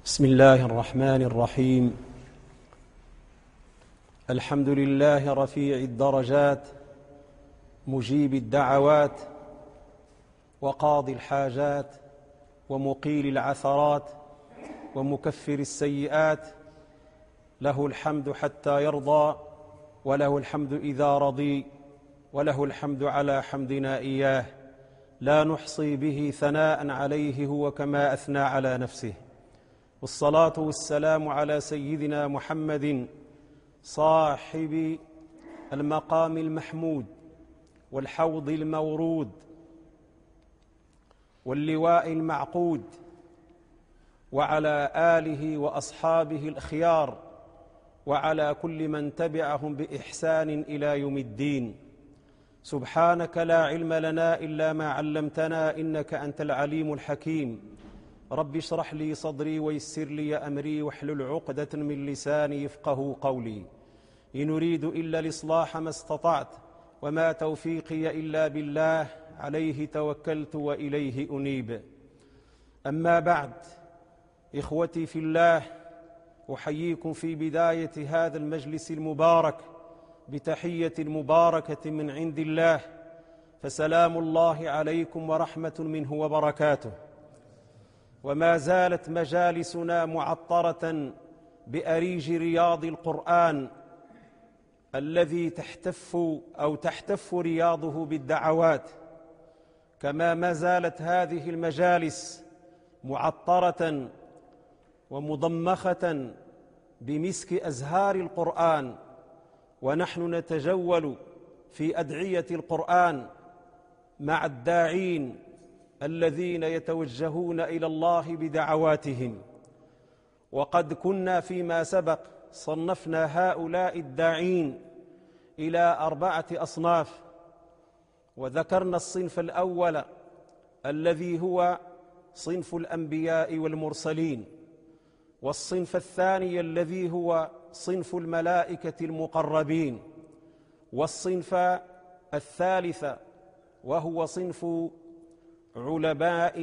بسم الله الرحمن الرحيم. الحمد لله رفيع الدرجات مجيب الدعوات وقاضي الحاجات ومقيل العثرات ومكفر السيئات، له الحمد حتى يرضى، وله الحمد إذا رضي، وله الحمد على حمدنا إياه، لا نحصي به ثناء عليه هو كما أثنى على نفسه. والصلاة والسلام على سيدنا محمد صاحب المقام المحمود والحوض المورود واللواء المعقود، وعلى آله وأصحابه الأخيار، وعلى كل من تبعهم بإحسان إلى يوم الدين. سبحانك لا علم لنا إلا ما علمتنا إنك أنت العليم الحكيم. رب اشرح لي صدري ويسر لي أمري واحلل عقدة من لساني يفقه قولي. إن أريد إلا الإصلاح ما استطعت، وما توفيقي إلا بالله، عليه توكلت وإليه أنيب. أما بعد، إخوتي في الله، أحييكم في بداية هذا المجلس المبارك بتحية مباركة من عند الله، فسلام الله عليكم ورحمة منه وبركاته. وما زالت مجالسنا معطرة بأريج رياض القرآن الذي تحتف رياضه بالدعوات، كما ما زالت هذه المجالس معطرة ومضمخة بمسك أزهار القرآن، ونحن نتجول في أدعية القرآن مع الداعين الذين يتوجهون إلى الله بدعواتهم. وقد كنا فيما سبق صنفنا هؤلاء الداعين إلى 4 أصناف، وذكرنا الصنف الأول الذي هو صنف الأنبياء والمرسلين، والصنف الثاني الذي هو صنف الملائكة المقربين، والصنف الثالث وهو صنف علماء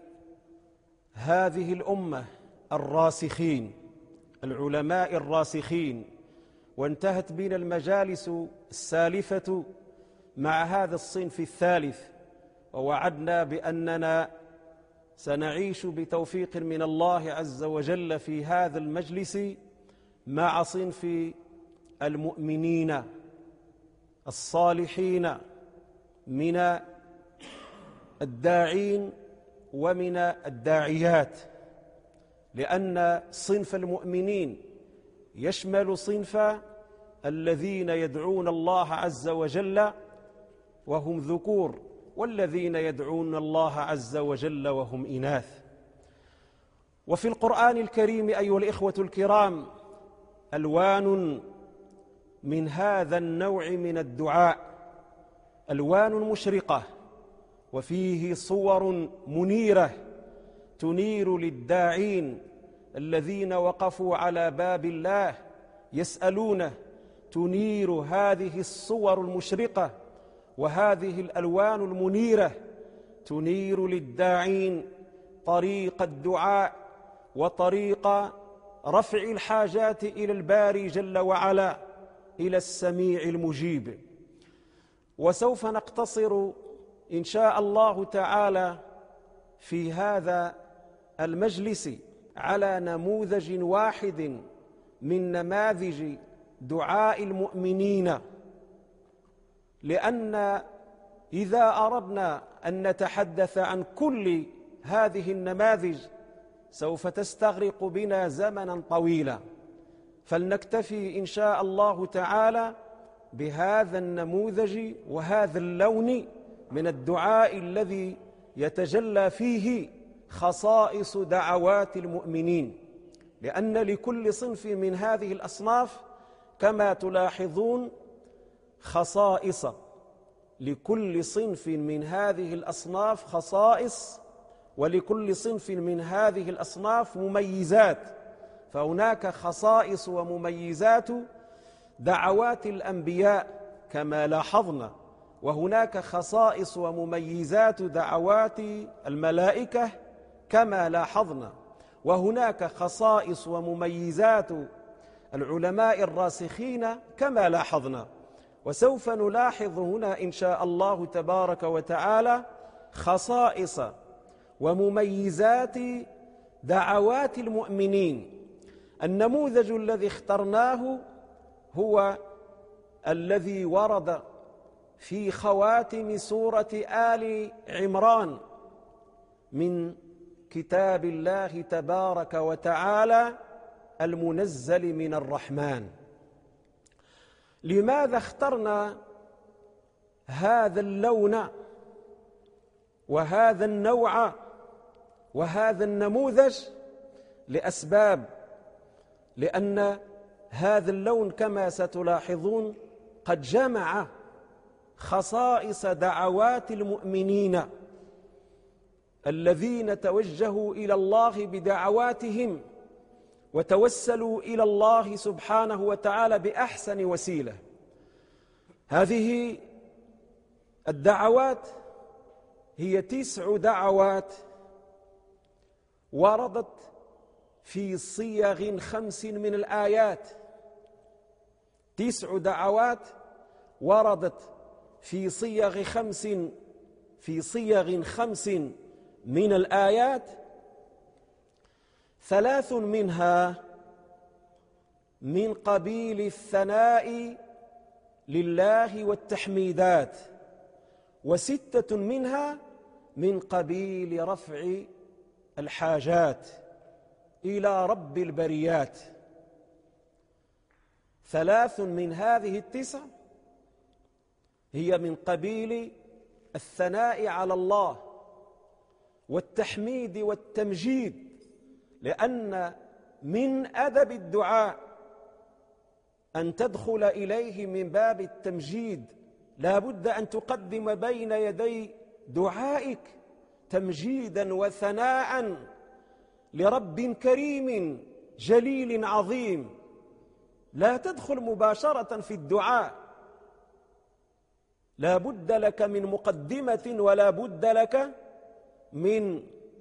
هذه الأمة الراسخين، العلماء الراسخين. وانتهت بنا المجالس السالفة مع هذا الصنف الثالث، ووعدنا بأننا سنعيش بتوفيق من الله عز وجل في هذا المجلس مع صنف المؤمنين الصالحين من الداعين ومن الداعيات، لأن صنف المؤمنين يشمل صنف الذين يدعون الله عز وجل وهم ذكور، والذين يدعون الله عز وجل وهم إناث. وفي القرآن الكريم أيها الإخوة الكرام ألوان من هذا النوع من الدعاء، ألوان مشرقة، وفيه صور منيرة تنير للداعين الذين وقفوا على باب الله يسألونه، تنير هذه الصور المشرقة وهذه الألوان المنيرة تنير للداعين طريق الدعاء وطريق رفع الحاجات إلى الباري جل وعلا، إلى السميع المجيب. وسوف نقتصر إن شاء الله تعالى في هذا المجلس على نموذج واحد من نماذج دعاء المؤمنين، لأن إذا أردنا أن نتحدث عن كل هذه النماذج سوف تستغرق بنا زمنا طويلا، فلنكتفي إن شاء الله تعالى بهذا النموذج وهذا اللون من الدعاء الذي يتجلى فيه خصائص دعوات المؤمنين، لأن لكل صنف من هذه الأصناف كما تلاحظون خصائص، لكل صنف من هذه الأصناف خصائص، ولكل صنف من هذه الأصناف مميزات. فهناك خصائص ومميزات دعوات الأنبياء كما لاحظنا، وهناك خصائص ومميزات دعوات الملائكة كما لاحظنا، وهناك خصائص ومميزات العلماء الراسخين كما لاحظنا. وسوف نلاحظ هنا إن شاء الله تبارك وتعالى خصائص ومميزات دعوات المؤمنين. النموذج الذي اخترناه هو الذي ورد في خواتم سورة آل عمران من كتاب الله تبارك وتعالى المنزل من الرحمن. لماذا اخترنا هذا اللون وهذا النوع وهذا النموذج؟ لأسباب. لأن هذا اللون كما ستلاحظون قد جمع خصائص دعوات المؤمنين الذين توجهوا إلى الله بدعواتهم وتوسلوا إلى الله سبحانه وتعالى بأحسن وسيلة. هذه الدعوات هي 9 دعوات وردت في صيغ 5 من الآيات. 9 دعوات وردت في صيغ 5 من الآيات. 3 منها من قبيل الثناء لله والتحميدات، و6 منها من قبيل رفع الحاجات إلى رب البريات. 3 من هذه 9 هي من قبيل الثناء على الله والتحميد والتمجيد، لأن من أدب الدعاء أن تدخل إليه من باب التمجيد. لا بد أن تقدم بين يدي دعائك تمجيدا وثناء لرب كريم جليل عظيم. لا تدخل مباشرة في الدعاء، لا بد لك من مقدمة ولا بد لك من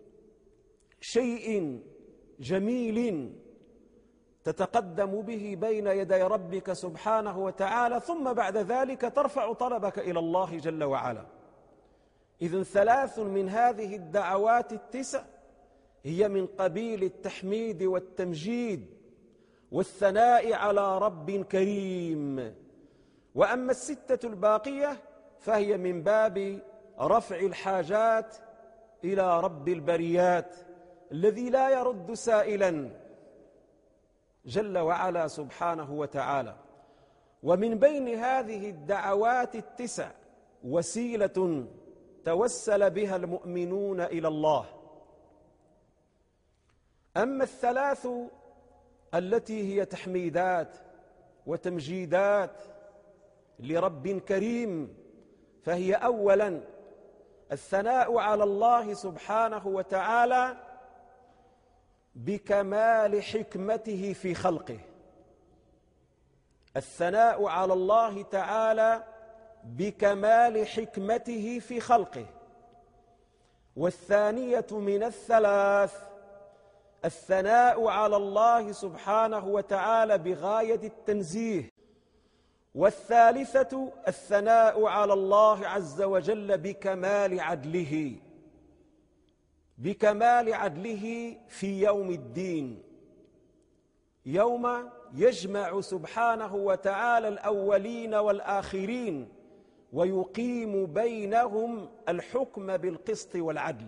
شيء جميل تتقدم به بين يدي ربك سبحانه وتعالى، ثم بعد ذلك ترفع طلبك إلى الله جل وعلا. إذن 3 من هذه الدعوات 9 هي من قبيل التحميد والتمجيد والثناء على رب كريم. وأما 6 الباقية فهي من باب رفع الحاجات إلى رب البريات الذي لا يرد سائلا جل وعلا سبحانه وتعالى. ومن بين هذه الدعوات 9 وسيلة توسل بها المؤمنون إلى الله. أما 3 التي هي تحميدات وتمجيدات لرب كريم فهي أولا الثناء على الله سبحانه وتعالى بكمال حكمته في خلقه. الثناء على الله تعالى بكمال حكمته في خلقه. والثانية من 3 الثناء على الله سبحانه وتعالى بغاية التنزيه. والثالثة الثناء على الله عز وجل بكمال عدله، بكمال عدله في يوم الدين، يوم يجمع سبحانه وتعالى الأولين والآخرين ويقيم بينهم الحكم بالقسط والعدل.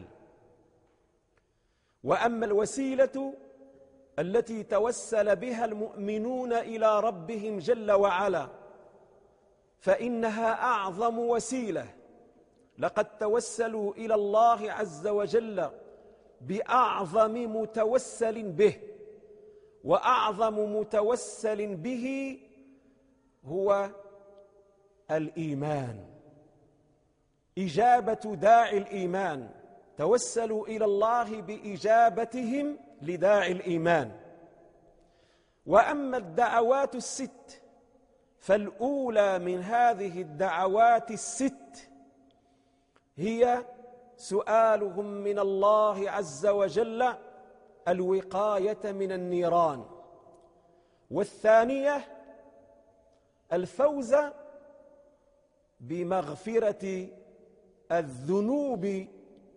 وأما الوسيلة التي توسل بها المؤمنون إلى ربهم جل وعلا فإنها أعظم وسيلة. لقد توسلوا إلى الله عز وجل بأعظم متوسل به، وأعظم متوسل به هو الإيمان، إجابة داعي الإيمان. توسلوا إلى الله بإجابتهم لداعي الإيمان. وأما الدعوات 6 فالأولى من هذه الدعوات 6 هي سؤالهم من الله عز وجل الوقاية من النيران، والثانية الفوز بمغفرة الذنوب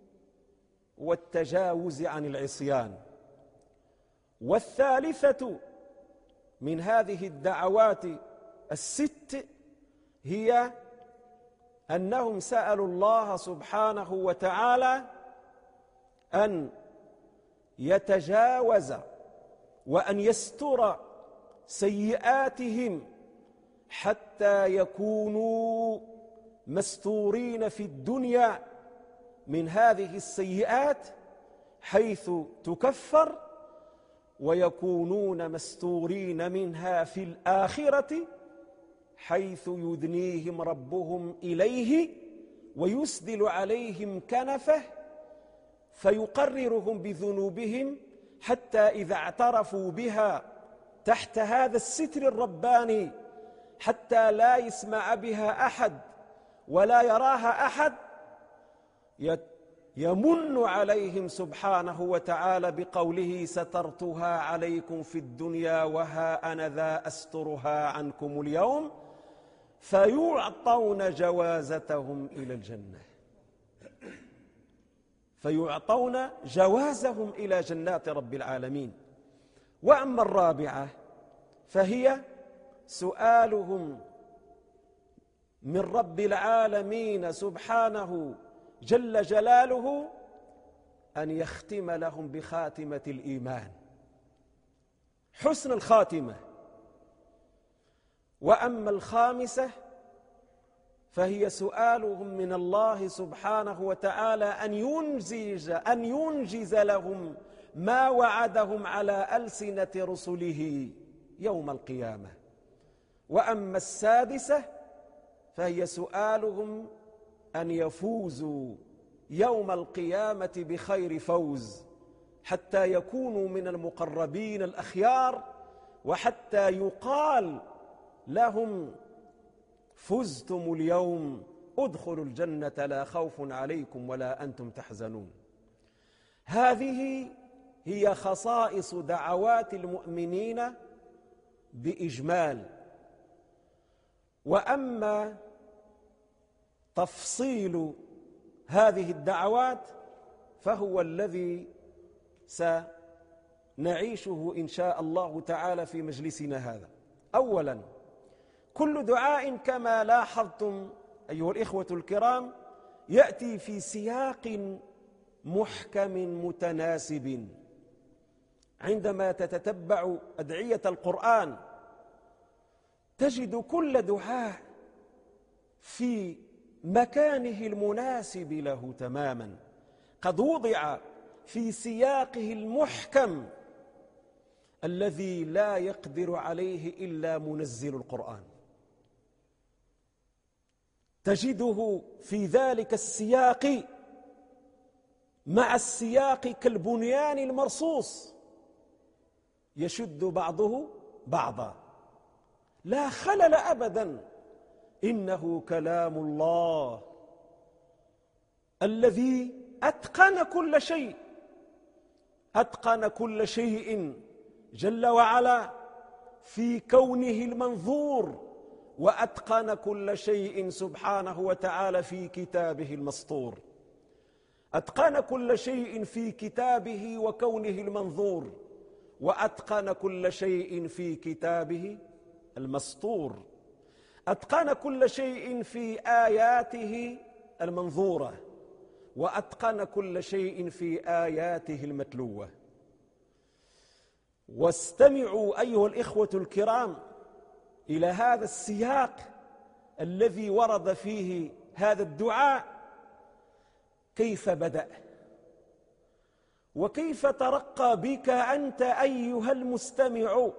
والتجاوز عن العصيان، والثالثة من هذه الدعوات الست هي أنهم سألوا الله سبحانه وتعالى أن يتجاوز وأن يستر سيئاتهم حتى يكونوا مستورين في الدنيا من هذه السيئات حيث تكفر، ويكونون مستورين منها في الآخرة حيث يدنيهم ربهم إليه ويسدل عليهم كنفه فيقررهم بذنوبهم، حتى إذا اعترفوا بها تحت هذا الستر الرباني حتى لا يسمع بها أحد ولا يراها أحد، يمن عليهم سبحانه وتعالى بقوله: سترتها عليكم في الدنيا وها أنا ذا أسترها عنكم اليوم، فيعطون جوازتهم إلى الجنة، فيعطون جوازهم إلى جنات رب العالمين. وأما الرابعة فهي سؤالهم من رب العالمين سبحانه جل جلاله أن يختم لهم بخاتمة الإيمان، حسن الخاتمة. وأما الخامسة فهي سؤالهم من الله سبحانه وتعالى أن ينجز لهم ما وعدهم على ألسنة رسله يوم القيامة. وأما السادسة فهي سؤالهم أن يفوزوا يوم القيامة بخير فوز، حتى يكونوا من المقربين الأخيار، وحتى يقال لهم: فزتم اليوم، ادخلوا الجنة لا خوف عليكم ولا أنتم تحزنون. هذه هي خصائص دعوات المؤمنين بإجمال. وأما تفصيل هذه الدعوات فهو الذي سنعيشه إن شاء الله تعالى في مجلسنا هذا. أولا، كل دعاء كما لاحظتم أيها الإخوة الكرام يأتي في سياق محكم متناسب. عندما تتتبع أدعية القرآن تجد كل دعاء في مكانه المناسب له تماما، قد وضع في سياقه المحكم الذي لا يقدر عليه إلا منزل القرآن. تجده في ذلك السياق مع السياق كالبنيان المرصوص يشد بعضه بعضا، لا خلل أبدا. إنه كلام الله الذي أتقن كل شيء، أتقن كل شيء جل وعلا في كونه المنظور، وأتقن كل شيء سبحانه وتعالى في كتابه المسطور. أتقن كل شيء في كتابه وكونه المنظور، وأتقن كل شيء في كتابه المسطور. أتقن كل شيء في آياته المنظورة، وأتقن كل شيء في آياته المتلوة. واستمعوا أيها الإخوة الكرام إلى هذا السياق الذي ورد فيه هذا الدعاء، كيف بدأ وكيف ترقى بك أنت أيها المستمع،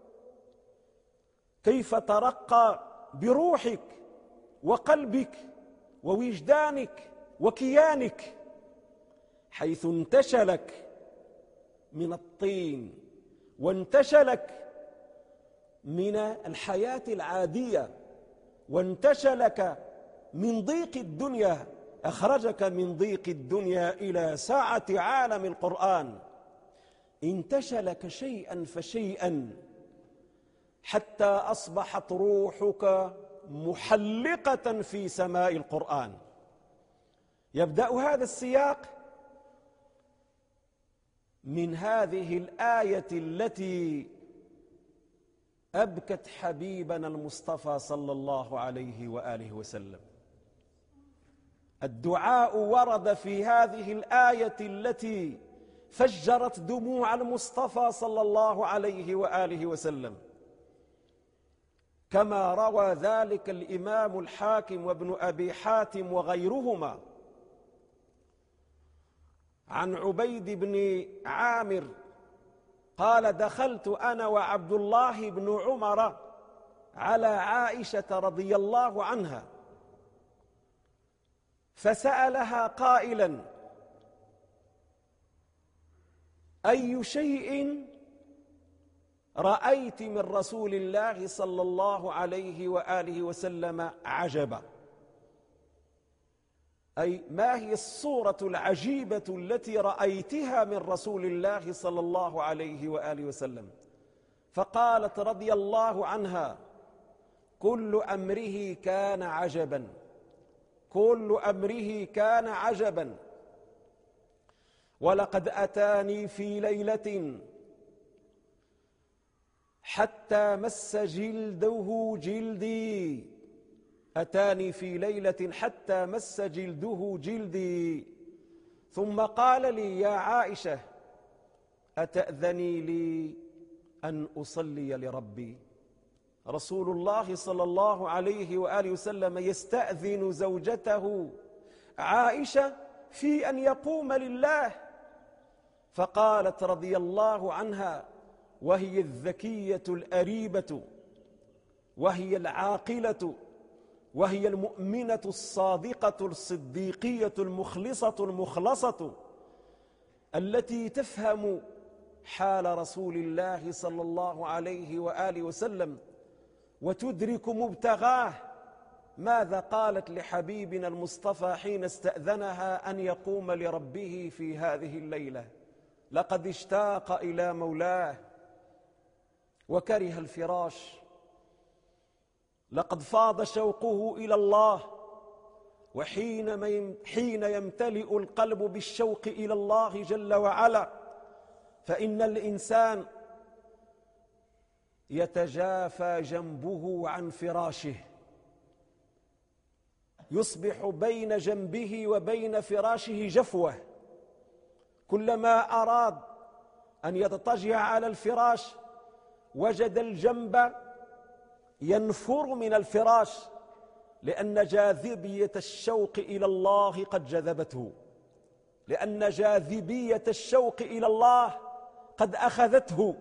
كيف ترقى بروحك وقلبك ووجدانك وكيانك، حيث انتشلك من الطين وانتشلك من الحياة العادية وانتشلك من ضيق الدنيا، أخرجك من ضيق الدنيا إلى سعة عالم القرآن، انتشلك شيئا فشيئا حتى أصبحت روحك محلقة في سماء القرآن. يبدأ هذا السياق من هذه الآية التي أبكت حبيبنا المصطفى صلى الله عليه وآله وسلم. الدعاء ورد في هذه الآية التي فجرت دموع المصطفى صلى الله عليه وآله وسلم، كما روى ذلك الإمام الحاكم وابن أبي حاتم وغيرهما عن عبيد بن عامر قال: دخلت أنا وعبد الله بن عمر على عائشة رضي الله عنها فسألها قائلا: أي شيء رأيت من رسول الله صلى الله عليه وآله وسلم عجبا؟ أي ما هي الصورة العجيبة التي رأيتها من رسول الله صلى الله عليه وآله وسلم؟ فقالت رضي الله عنها: كل أمره كان عجبا، كل أمره كان عجبا، ولقد أتاني في ليلة حتى مس جلده جلدي، أتاني في ليلة حتى مس جلده جلدي، ثم قال لي: يا عائشة أتأذني لي أن أصلي لربي؟ رسول الله صلى الله عليه وآله وسلم يستأذن زوجته عائشة في أن يقوم لله، فقالت رضي الله عنها وهي الذكية الأريبة وهي العاقلة وهي المؤمنة الصادقة الصديقية المخلصة المخلصة التي تفهم حال رسول الله صلى الله عليه وآله وسلم وتدرك مبتغاه، ماذا قالت لحبيبنا المصطفى حين استأذنها أن يقوم لربه في هذه الليلة؟ لقد اشتاق إلى مولاه وكره الفراش، لقد فاض شوقه إلى الله، حين يمتلئ القلب بالشوق إلى الله جل وعلا فإن الإنسان يتجافى جنبه عن فراشه، يصبح بين جنبه وبين فراشه جفوة، كلما أراد أن يضطجع على الفراش وجد الجنب ينفر من الفراش، لأن جاذبية الشوق إلى الله قد جذبته، لأن جاذبية الشوق إلى الله قد أخذته،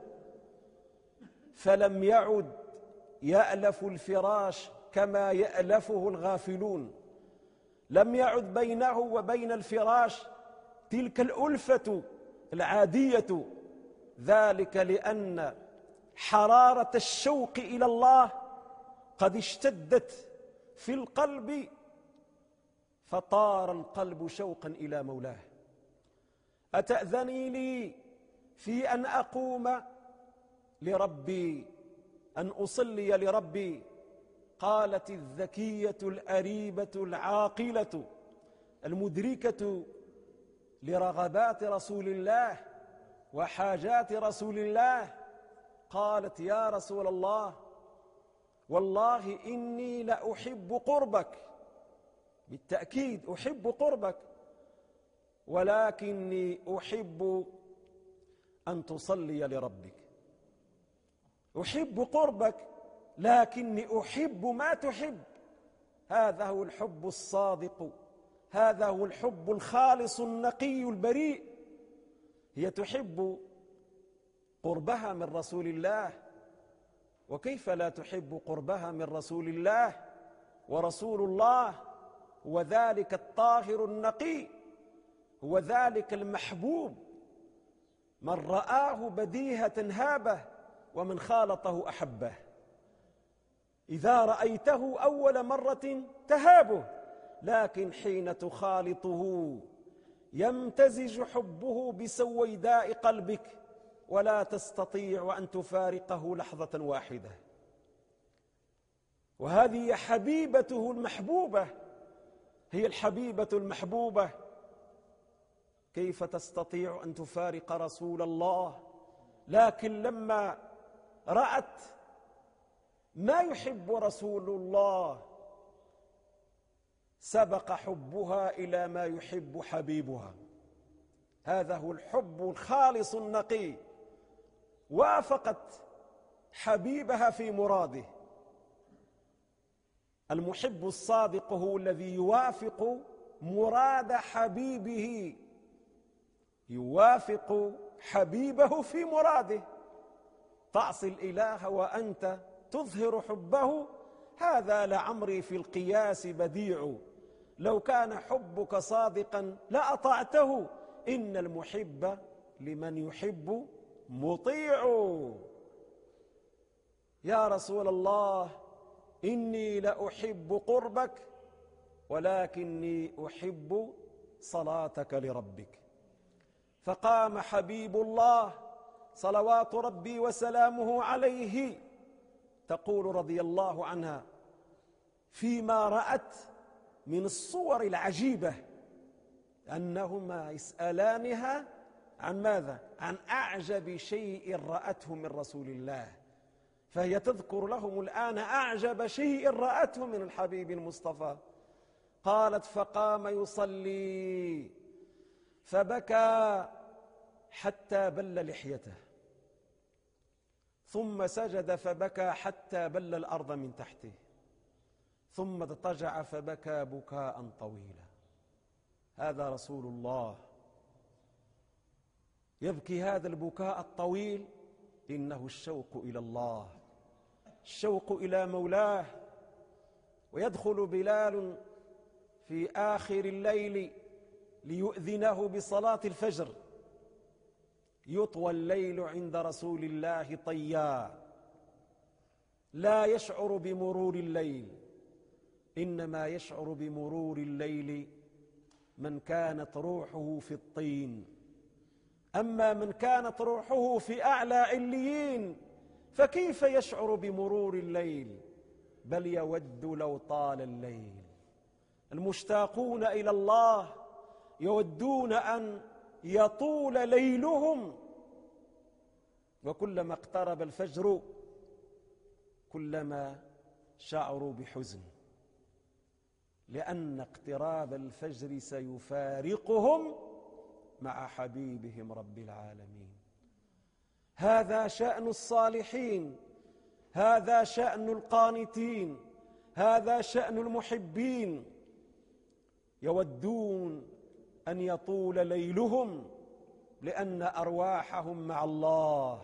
فلم يعد يألف الفراش كما يألفه الغافلون، لم يعد بينه وبين الفراش تلك الألفة العادية، ذلك لأن حرارة الشوق إلى الله قد اشتدت في القلب، فطار القلب شوقا إلى مولاه. أتأذني لي في أن أقوم لربي، أن أصلي لربي؟ قالت الذكية الأريبة العاقلة المدركة لرغبات رسول الله وحاجات رسول الله، قالت: يا رسول الله، والله إني لأحب قربك، بالتأكيد أحب قربك، ولكني أحب أن تصلي لربك. أحب قربك لكني أحب ما تحب. هذا هو الحب الصادق، هذا هو الحب الخالص النقي البريء. هي تحب قربها من رسول الله، وكيف لا تحب قربها من رسول الله؟ ورسول الله هو ذلك الطاهر النقي، هو ذلك المحبوب، من رآه بديهة هابه، ومن خالطه أحبه. إذا رأيته أول مرة تهابه، لكن حين تخالطه يمتزج حبه بسويداء قلبك، ولا تستطيع أن تفارقه لحظة واحدة، وهذه حبيبته المحبوبة، هي الحبيبة المحبوبة. كيف تستطيع أن تفارق رسول الله؟ لكن لما رأت ما يحب رسول الله سبق حبها إلى ما يحب حبيبها. هذا هو الحب الخالص النقي. وافقت حبيبها في مراده. المحب الصادق هو الذي يوافق مراد حبيبه، يوافق حبيبه في مراده. تعصي الإله وأنت تظهر حبه، هذا لعمري في القياس بديع. لو كان حبك صادقا لأطعته، إن المحب لمن يحب مطيع. يا رسول الله، إني لأحب قربك ولكني أحب صلاتك لربك. فقام حبيب الله صلوات ربي وسلامه عليه، تقول رضي الله عنها فيما رأت من الصور العجيبة أنهما يسألانها عن ماذا؟ عن أعجب شيء رأته من رسول الله، فهي تذكر لهم الآن أعجب شيء رأته من الحبيب المصطفى. قالت فقام يصلي فبكى حتى بل لحيته، ثم سجد فبكى حتى بل الأرض من تحته، ثم اضطجع فبكى بكاء طويلا. هذا رسول الله يبكي هذا البكاء الطويل، إنه الشوق إلى الله، الشوق إلى مولاه. ويدخل بلال في آخر الليل ليؤذنه بصلاة الفجر. يطوى الليل عند رسول الله طيا، لا يشعر بمرور الليل، إنما يشعر بمرور الليل من كانت روحه في الطين. أما من كانت روحه في أعلى عليين فكيف يشعر بمرور الليل؟ بل يود لو طال الليل. المشتاقون إلى الله يودون أن يطول ليلهم، وكلما اقترب الفجر كلما شعروا بحزن، لأن اقتراب الفجر سيفارقهم مع حبيبهم رب العالمين. هذا شأن الصالحين، هذا شأن القانتين، هذا شأن المحبين. يودون أن يطول ليلهم لأن أرواحهم مع الله.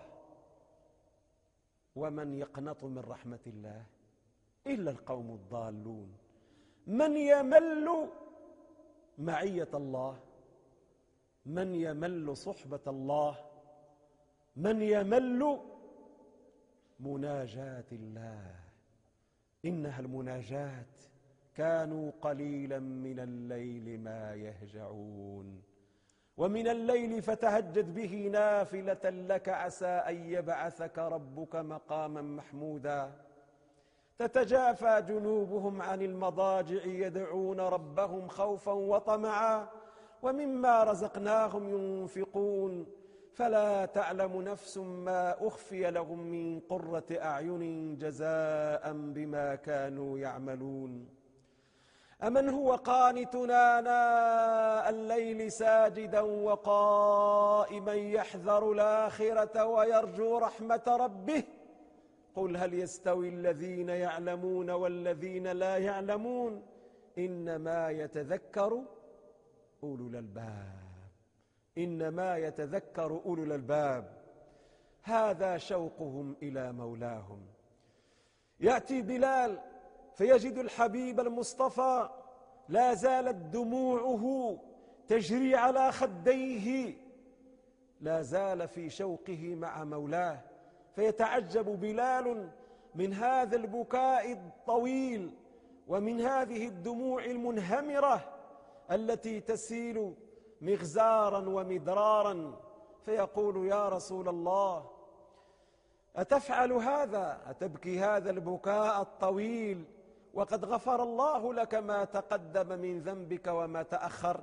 ومن يقنط من رحمة الله إلا القوم الضالون. من يمل معية الله، من يمل صحبة الله، من يمل مناجاة الله. إنها المناجاة. كانوا قليلا من الليل ما يهجعون، ومن الليل فتهجد به نافلة لك عسى أن يبعثك ربك مقاما محمودا. تتجافى جنوبهم عن المضاجع يدعون ربهم خوفا وطمعا ومما رزقناهم ينفقون. فلا تعلم نفس ما أخفي لهم من قرة أعين جزاء بما كانوا يعملون. أمن هو قانتنا آناء الليل ساجدا وقائما يحذر الآخرة ويرجو رحمة ربه. قل هل يستوي الذين يعلمون والذين لا يعلمون إنما يتذكر أولو الألباب. إنما يتذكر أولو الألباب. هذا شوقهم إلى مولاهم. يأتي بلال فيجد الحبيب المصطفى لا زالت دموعه تجري على خديه، لا زال في شوقه مع مولاه. فيتعجب بلال من هذا البكاء الطويل ومن هذه الدموع المنهمرة التي تسيل مغزارا ومدرارا فيقول: يا رسول الله، أتفعل هذا؟ أتبكي هذا البكاء الطويل وقد غفر الله لك ما تقدم من ذنبك وما تأخر؟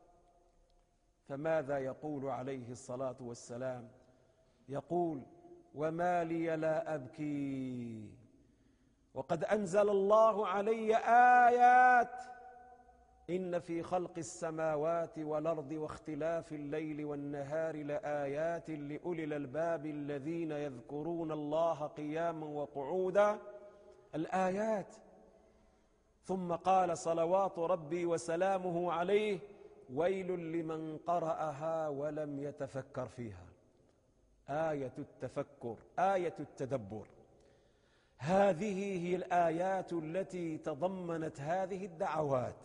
فماذا يقول عليه الصلاة والسلام؟ يقول: وما لي لا أبكي وقد أنزل الله علي آيات إن في خلق السماوات والأرض واختلاف الليل والنهار لآيات لأولي الألباب الذين يذكرون الله قياما وقعودا. الآيات. ثم قال صلوات ربي وسلامه عليه: ويل لمن قرأها ولم يتفكر فيها. آية التفكر، آية التدبر. هذه هي الآيات التي تضمنت هذه الدعوات.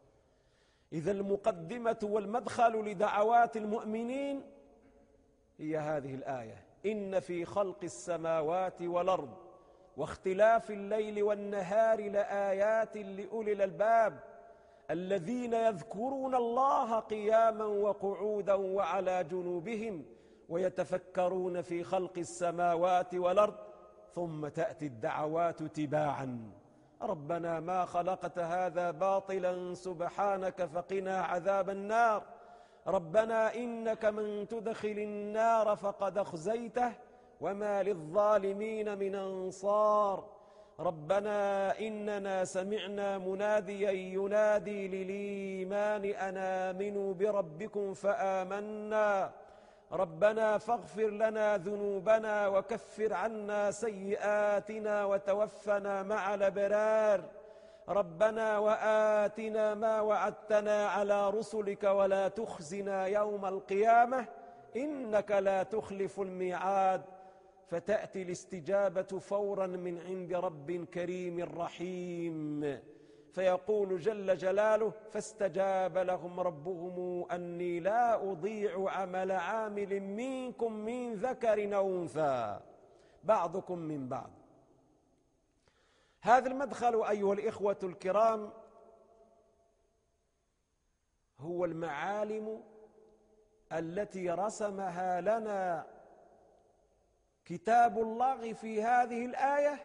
إذا المقدمة والمدخل لدعوات المؤمنين هي هذه الآية: إن في خلق السماوات والأرض واختلاف الليل والنهار لآيات لأولي الألباب الذين يذكرون الله قياما وقعودا وعلى جنوبهم ويتفكرون في خلق السماوات والأرض. ثم تأتي الدعوات تباعا: ربنا ما خلقت هذا باطلا سبحانك فقنا عذاب النار، ربنا إنك من تدخل النار فقد أخزيته وما للظالمين من أنصار، ربنا إننا سمعنا مناديا ينادي للإيمان أن آمنوا بربكم فآمنا، ربنا فاغفر لنا ذنوبنا وكفر عنا سيئاتنا وتوفنا مع الأبرار، ربنا وآتنا ما وعدتنا على رسلك ولا تخزنا يوم القيامة إنك لا تخلف الميعاد. فتأتي الاستجابة فورا من عند رب كريم رحيم، فيقول جل جلاله: فاستجاب لهم ربهم أني لا أضيع عمل عامل منكم من ذكر أو أنثى بعضكم من بعض. هذا المدخل أيها الإخوة الكرام هو المعالم التي رسمها لنا كتاب الله في هذه الآية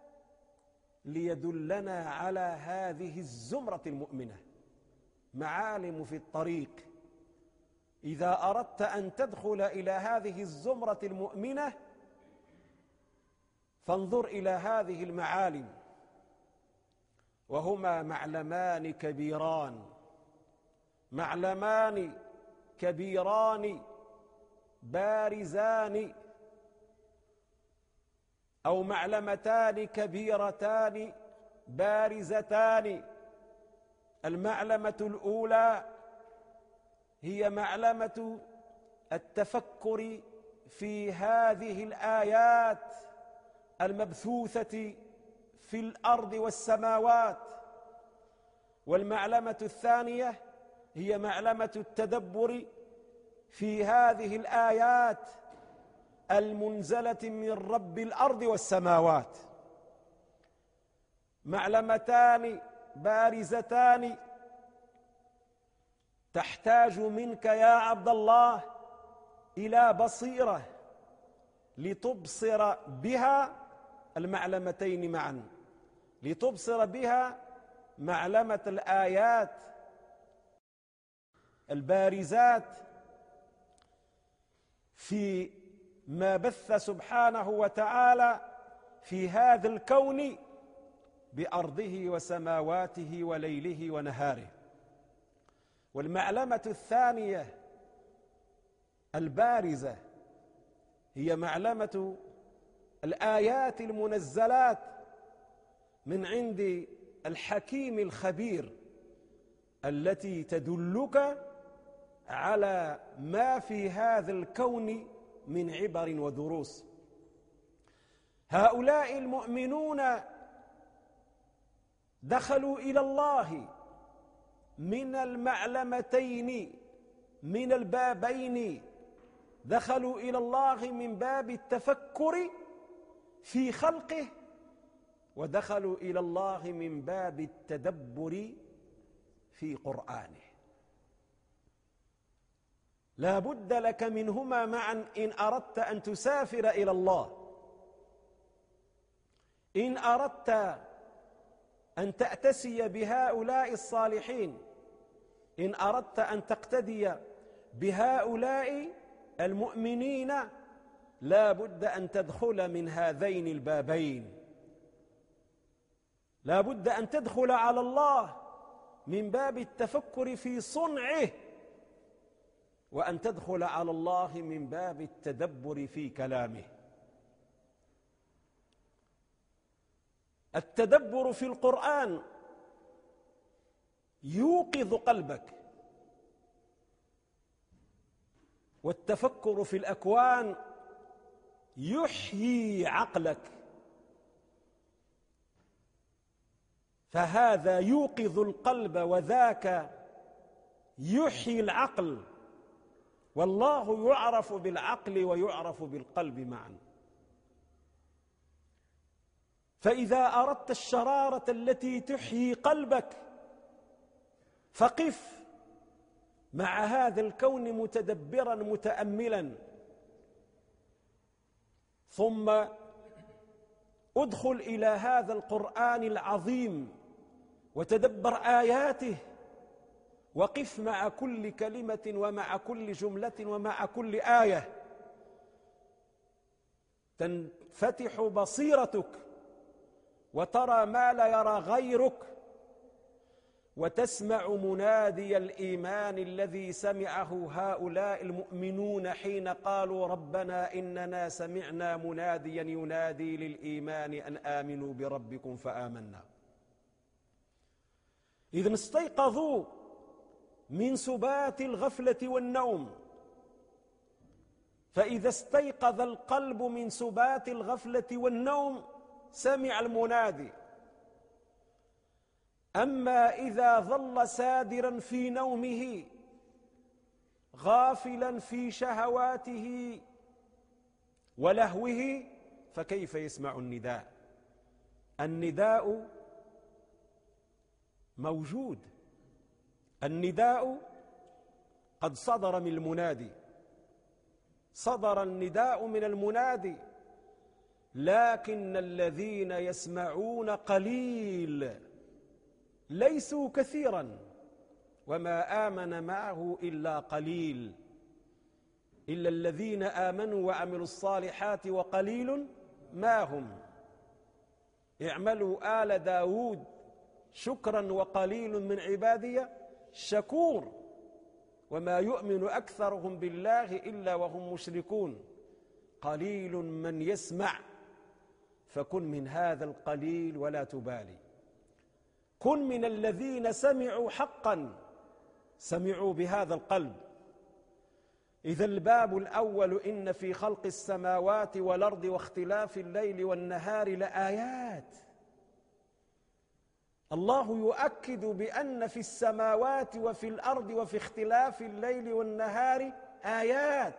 ليدلنا على هذه الزمرة المؤمنة. معالم في الطريق. إذا أردت أن تدخل إلى هذه الزمرة المؤمنة فانظر إلى هذه المعالم، وهما معلمان كبيران، معلمان كبيران بارزان، أو معلمتان كبيرتان بارزتان. المعلمة الأولى هي معلمة التفكر في هذه الآيات المبثوثة في الأرض والسماوات، والمعلمة الثانية هي معلمة التدبر في هذه الآيات المنزلة من رب الأرض والسماوات. معلمتان بارزتان تحتاج منك يا عبد الله إلى بصيرة لتبصر بها المعلمتين معا، لتبصر بها معلمة الآيات البارزات في ما بث سبحانه وتعالى في هذا الكون بأرضه وسماواته وليله ونهاره. والمعلمة الثانية البارزة هي معلمة الآيات المنزلات من عند الحكيم الخبير التي تدلك على ما في هذا الكون من عبر ودروس. هؤلاء المؤمنون دخلوا إلى الله من المعلمتين، من البابين. دخلوا إلى الله من باب التفكر في خلقه، ودخلوا إلى الله من باب التدبر في قرآنه. لا بد لك منهما معا إن أردت أن تسافر إلى الله، إن أردت أن تأتسي بهؤلاء الصالحين، إن أردت أن تقتدي بهؤلاء المؤمنين، لا بد أن تدخل من هذين البابين. لا بد أن تدخل على الله من باب التفكر في صنعه، وأن تدخل على الله من باب التدبر في كلامه. التدبر في القرآن يوقظ قلبك، والتفكر في الأكوان يحيي عقلك، فهذا يوقظ القلب وذاك يحيي العقل، والله يعرف بالعقل ويعرف بالقلب معا. فإذا أردت الشرارة التي تحيي قلبك فقف مع هذا الكون متدبرا متأملا، ثم ادخل إلى هذا القرآن العظيم وتدبر آياته، وقف مع كل كلمة ومع كل جملة ومع كل آية، تنفتح بصيرتك وترى ما لا يرى غيرك، وتسمع منادي الإيمان الذي سمعه هؤلاء المؤمنون حين قالوا ربنا إننا سمعنا مناديا ينادي للإيمان أن آمنوا بربكم فآمنا. إذن استيقظوا من سبات الغفلة والنوم، فإذا استيقظ القلب من سبات الغفلة والنوم سمع المنادي. أما إذا ظل سادرا في نومه غافلا في شهواته ولهوه فكيف يسمع النداء؟ النداء موجود، النداء قد صدر من المنادي، صدر النداء من المنادي، لكن الذين يسمعون قليل، ليسوا كثيرا، وما آمن معه إلا قليل، إلا الذين آمنوا وعملوا الصالحات وقليل ما هم. اعملوا آل داود شكرا وقليل من عبادي الشكور، وما يؤمن أكثرهم بالله إلا وهم مشركون. قليل من يسمع، فكن من هذا القليل ولا تبالي، كن من الذين سمعوا حقا، سمعوا بهذا القلب. إذا الباب الأول إن في خلق السماوات والأرض واختلاف الليل والنهار لآيات. الله يؤكد بأن في السماوات وفي الأرض وفي اختلاف الليل والنهار آيات،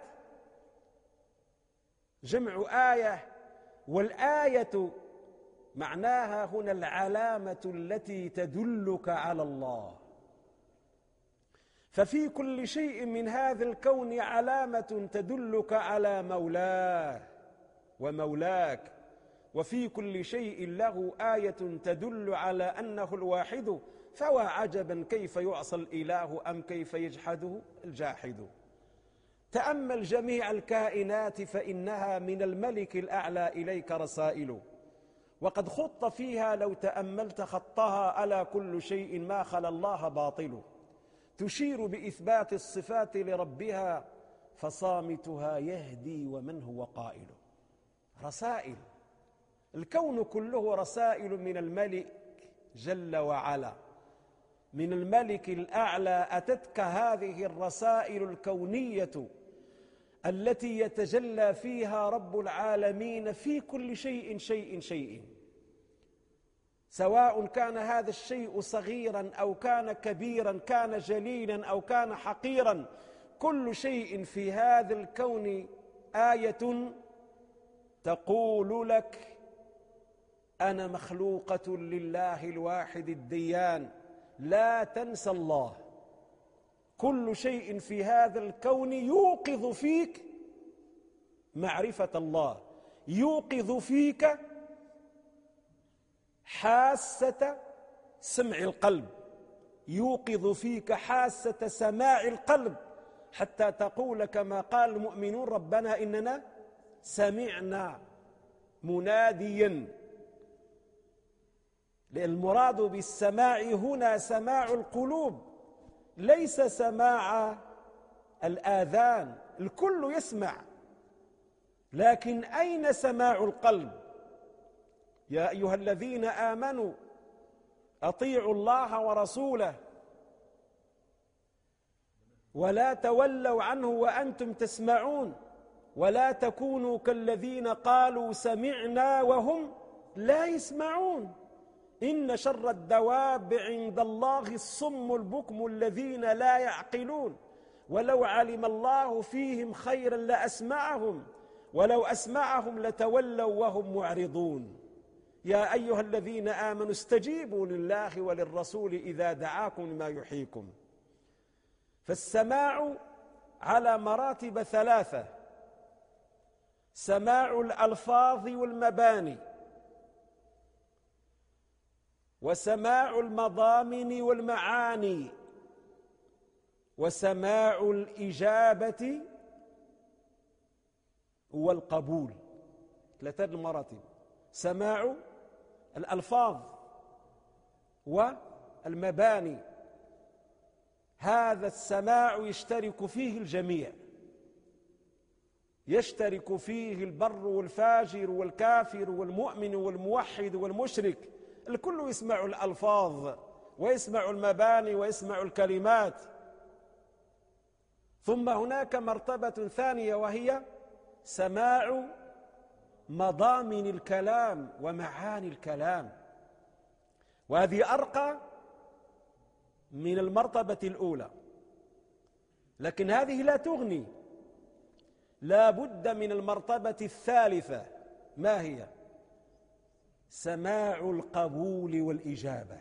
جمع آية، والآية معناها هنا العلامة التي تدلك على الله. ففي كل شيء من هذا الكون علامة تدلك على مولاه ومولاك، وفي كل شيء له آية تدل على أنه الواحد، فوا عجبا كيف يعصى الإله أم كيف يجحده الجاحد. تأمل جميع الكائنات فإنها من الملك الأعلى إليك رسائل، وقد خط فيها لو تأملت خطها ألا كل شيء ما خلا الله باطل، تشير بإثبات الصفات لربها فصامتها يهدي ومن هو قائل. رسائل، الكون كله رسائل من الملك جل وعلا، من الملك الأعلى أتتك هذه الرسائل الكونية التي يتجلى فيها رب العالمين في كل شيء شيء، سواء كان هذا الشيء صغيرا أو كان كبيرا، كان جليلا أو كان حقيرا، كل شيء في هذا الكون آية تقول لك أنا مخلوقة لله الواحد الديان، لا تنسى الله. كل شيء في هذا الكون يوقظ فيك معرفة الله، يوقظ فيك حاسة سمع القلب، يوقظ فيك حاسة سماع القلب، حتى تقول كما قال المؤمنون ربنا إننا سمعنا مناديا. لأن المراد بالسماع هنا سماع القلوب، ليس سماع الآذان. الكل يسمع، لكن أين سماع القلب؟ يا أيها الذين آمنوا أطيعوا الله ورسوله ولا تولوا عنه وأنتم تسمعون ولا تكونوا كالذين قالوا سمعنا وهم لا يسمعون إن شر الدواب عند الله الصم البكم الذين لا يعقلون ولو علم الله فيهم خيرا لأسمعهم ولو أسمعهم لتولوا وهم معرضون. يا أيها الذين آمنوا استجيبوا لله وللرسول إذا دعاكم لما يحييكم. فالسماع على مراتب ثلاثة: سماع الألفاظ والمباني، وسماع المضامن والمعاني، وسماع الإجابة والقبول. ثلاثة المراتب: سماع الألفاظ والمباني. هذا السماع يشترك فيه الجميع، يشترك فيه البر والفاجر والكافر والمؤمن والموحد والمشرك، الكل يسمع الألفاظ ويسمع المباني ويسمع الكلمات. ثم هناك مرتبة ثانية وهي سماع مضامن الكلام ومعاني الكلام، وهذه أرقى من المرتبة الأولى، لكن هذه لا تغني، لا بد من المرتبة الثالثة. ما هي؟ سماع القبول والإجابة،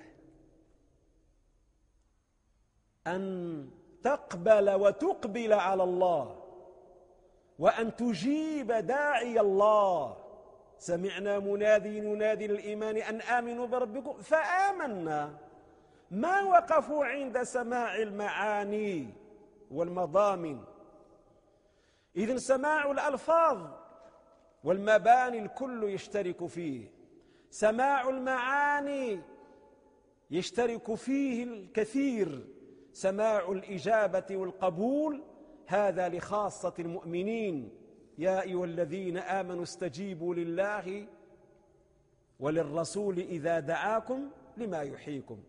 أن تقبل وتقبل على الله وأن تجيب داعي الله. سمعنا منادي ينادي للإيمان أن آمنوا بربكم فآمنا. ما وقفوا عند سماع المعاني والمضامن. إذن سماع الألفاظ والمباني الكل يشترك فيه، سماع المعاني يشترك فيه الكثير، سماع الإجابة والقبول هذا لخاصة المؤمنين. يا أيها الذين آمنوا استجيبوا لله وللرسول إذا دعاكم لما يحييكم.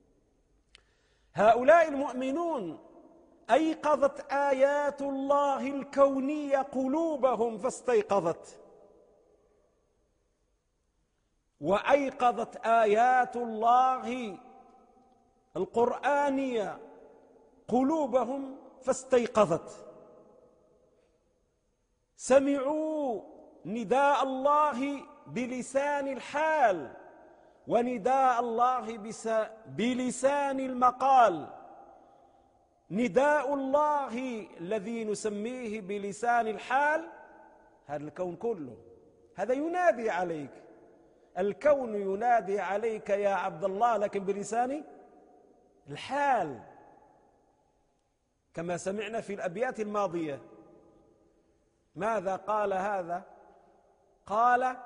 هؤلاء المؤمنون أيقظت آيات الله الكونية قلوبهم فاستيقظت، وأيقظت آيات الله القرآنية قلوبهم فاستيقظت. سمعوا نداء الله بلسان الحال ونداء الله بلسان المقال. نداء الله الذي نسميه بلسان الحال، هذا الكون كله هذا ينادي عليك، الكون ينادي عليك يا عبد الله، لكن بلسان الحال كما سمعنا في الأبيات الماضية. ماذا قال هذا؟ قال: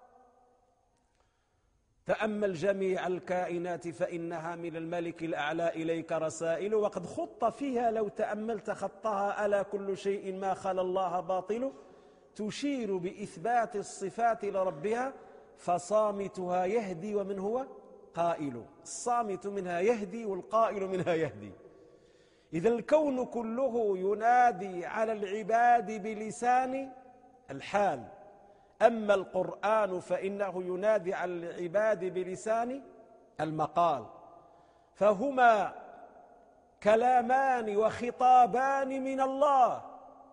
تأمل جميع الكائنات فإنها من الملك الأعلى إليك رسائل، وقد خط فيها لو تأملت خطها ألا كل شيء ما خلا الله باطل، تشير بإثبات الصفات لربها فصامتها يهدي ومن هو قائل. الصامت منها يهدي والقائل منها يهدي. إذا الكون كله ينادي على العباد بلسان الحال، أما القرآن فإنه ينادي على العباد بلسان المقال، فهما كلامان وخطابان من الله،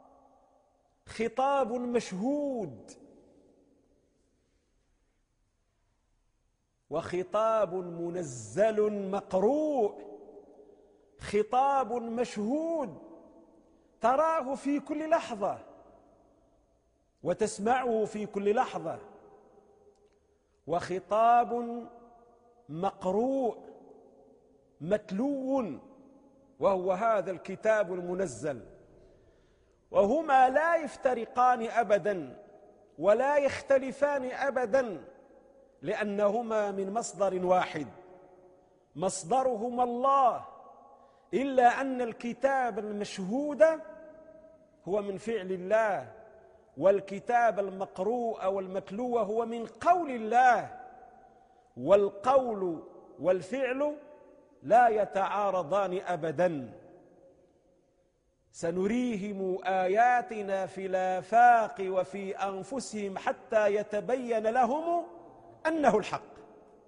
خطاب مشهود وخطاب منزل مقروء. خطاب مشهود تراه في كل لحظة وتسمعه في كل لحظة، وخطاب مقروء متلو وهو هذا الكتاب المنزل، وهما لا يفترقان أبدا ولا يختلفان أبدا، لأنهما من مصدر واحد مصدرهما الله، إلا أن الكتاب المشهود هو من فعل الله، والكتاب المقروء والمتلو هو من قول الله، والقول والفعل لا يتعارضان أبدا. سنريهم آياتنا في الآفاق وفي أنفسهم حتى يتبين لهم أنه الحق.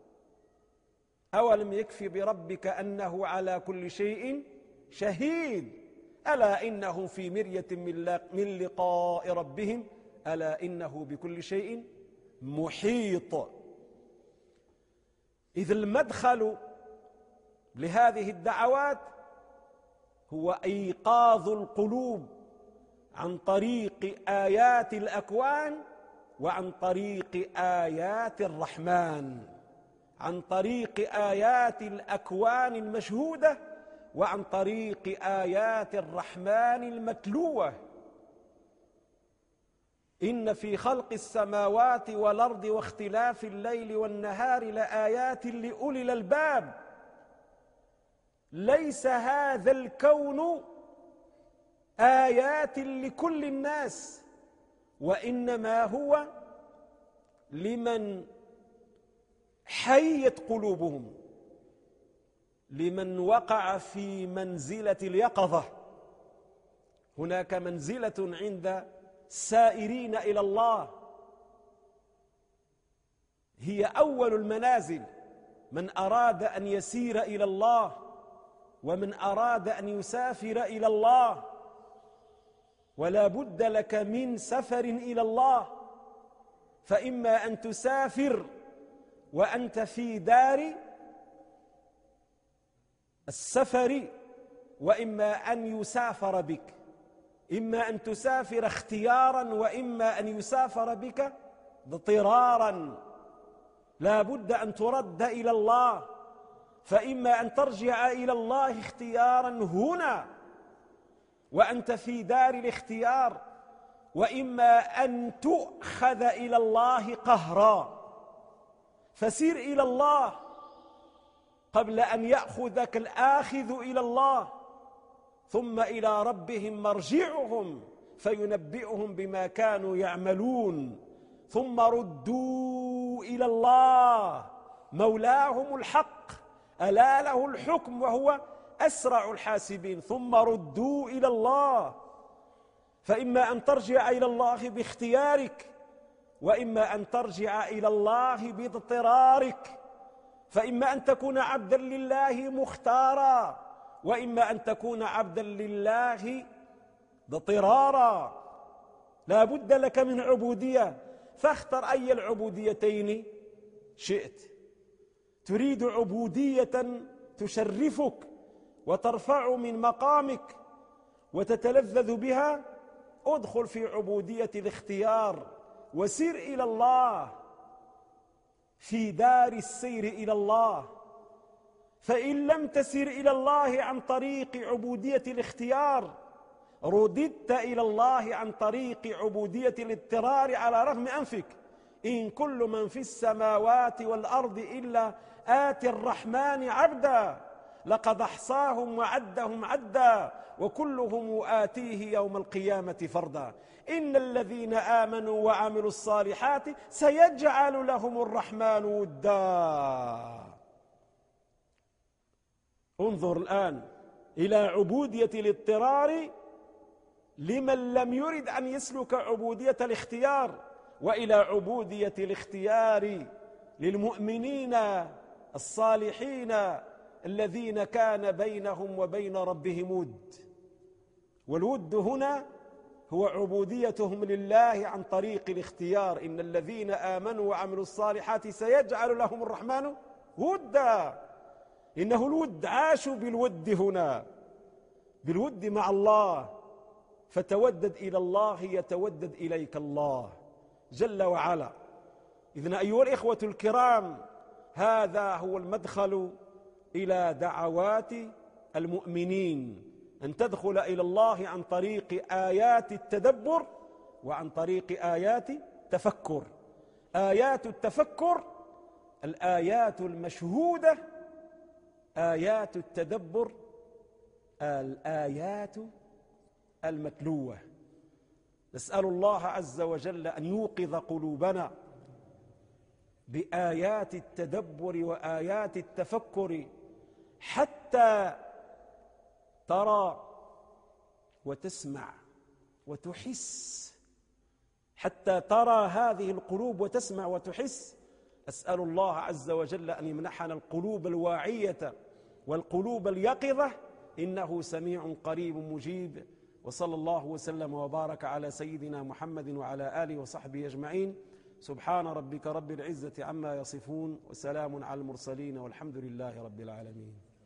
أولم يكفي بربك أنه على كل شيء شهيد ألا إنهم في مرية من لقاء ربهم ألا إنه بكل شيء محيط. إذ المدخل لهذه الدعوات هو إيقاظ القلوب عن طريق آيات الأكوان وعن طريق آيات الرحمن، عن طريق آيات الأكوان المشهودة وعن طريق آيات الرحمن المتلوة. إن في خلق السماوات والأرض واختلاف الليل والنهار لآيات لأولي الألباب. ليس هذا الكون آيات لكل الناس، وإنما هو لمن حيت قلوبهم، لمن وقع في منزلة اليقظة. هناك منزلة عند السائرين إلى الله هي أول المنازل، من أراد أن يسير إلى الله ومن أراد أن يسافر إلى الله، ولا بد لك من سفر إلى الله، فإما أن تسافر وأنت في دار السفر، وإما أن يسافر بك، إما أن تسافر اختيارا وإما أن يسافر بك اضطرارا. لا بد أن ترد إلى الله، فإما أن ترجع إلى الله اختيارا هنا وأنت في دار الاختيار، وإما أن تؤخذ إلى الله قهرا. فسير إلى الله قبل أن يأخذك الآخذ إلى الله، ثم إلى ربهم مرجعهم فينبئهم بما كانوا يعملون، ثم ردوا إلى الله مولاهم الحق ألا له الحكم وهو أسرع الحاسبين. ثم ردوا إلى الله، فإما أن ترجع إلى الله باختيارك وإما أن ترجع إلى الله باضطرارك، فإما أن تكون عبدا لله مختارا وإما أن تكون عبدا لله اضطرارا. لا بد لك من عبودية، فاختر أي العبوديتين شئت. تريد عبودية تشرفك وترفع من مقامك وتتلذذ بها، ادخل في عبودية الاختيار وسير إلى الله في دار السير إلى الله. فإن لم تسير إلى الله عن طريق عبودية الاختيار رددت إلى الله عن طريق عبودية الاضطرار على رغم أنفك. إن كل من في السماوات والأرض إلا آتي الرحمن عبدا لقد أحصاهم وعدهم عدا وكلهم آتيه يوم القيامة فردا. إن الذين آمنوا وعملوا الصالحات سيجعل لهم الرحمن ودا. انظر الآن إلى عبودية الاضطرار لمن لم يرد أن يسلك عبودية الاختيار، وإلى عبودية الاختيار للمؤمنين الصالحين الذين كان بينهم وبين ربهم ود. والود هنا هو عبوديتهم لله عن طريق الاختيار. إن الذين آمنوا وعملوا الصالحات سيجعل لهم الرحمن ودا. إنه الود، عاشوا بالود هنا، بالود مع الله، فتودد إلى الله يتودد إليك الله جل وعلا. إذن أيها الإخوة الكرام، هذا هو المدخل إلى دعوات المؤمنين، أن تدخل إلى الله عن طريق آيات التدبر وعن طريق آيات التفكر. آيات التفكر الآيات المشهودة، آيات التدبر الآيات المتلوة. نسأل الله عز وجل أن يوقظ قلوبنا بآيات التدبر وآيات التفكر، حتى ترى وتسمع وتحس، حتى ترى هذه القلوب وتسمع وتحس. أسأل الله عز وجل أن يمنحنا القلوب الواعية والقلوب اليقظة، إنه سميع قريب مجيب. وصلى الله وسلم وبارك على سيدنا محمد وعلى آله وصحبه أجمعين. سبحان ربك رب العزة عما يصفون، وسلام على المرسلين، والحمد لله رب العالمين.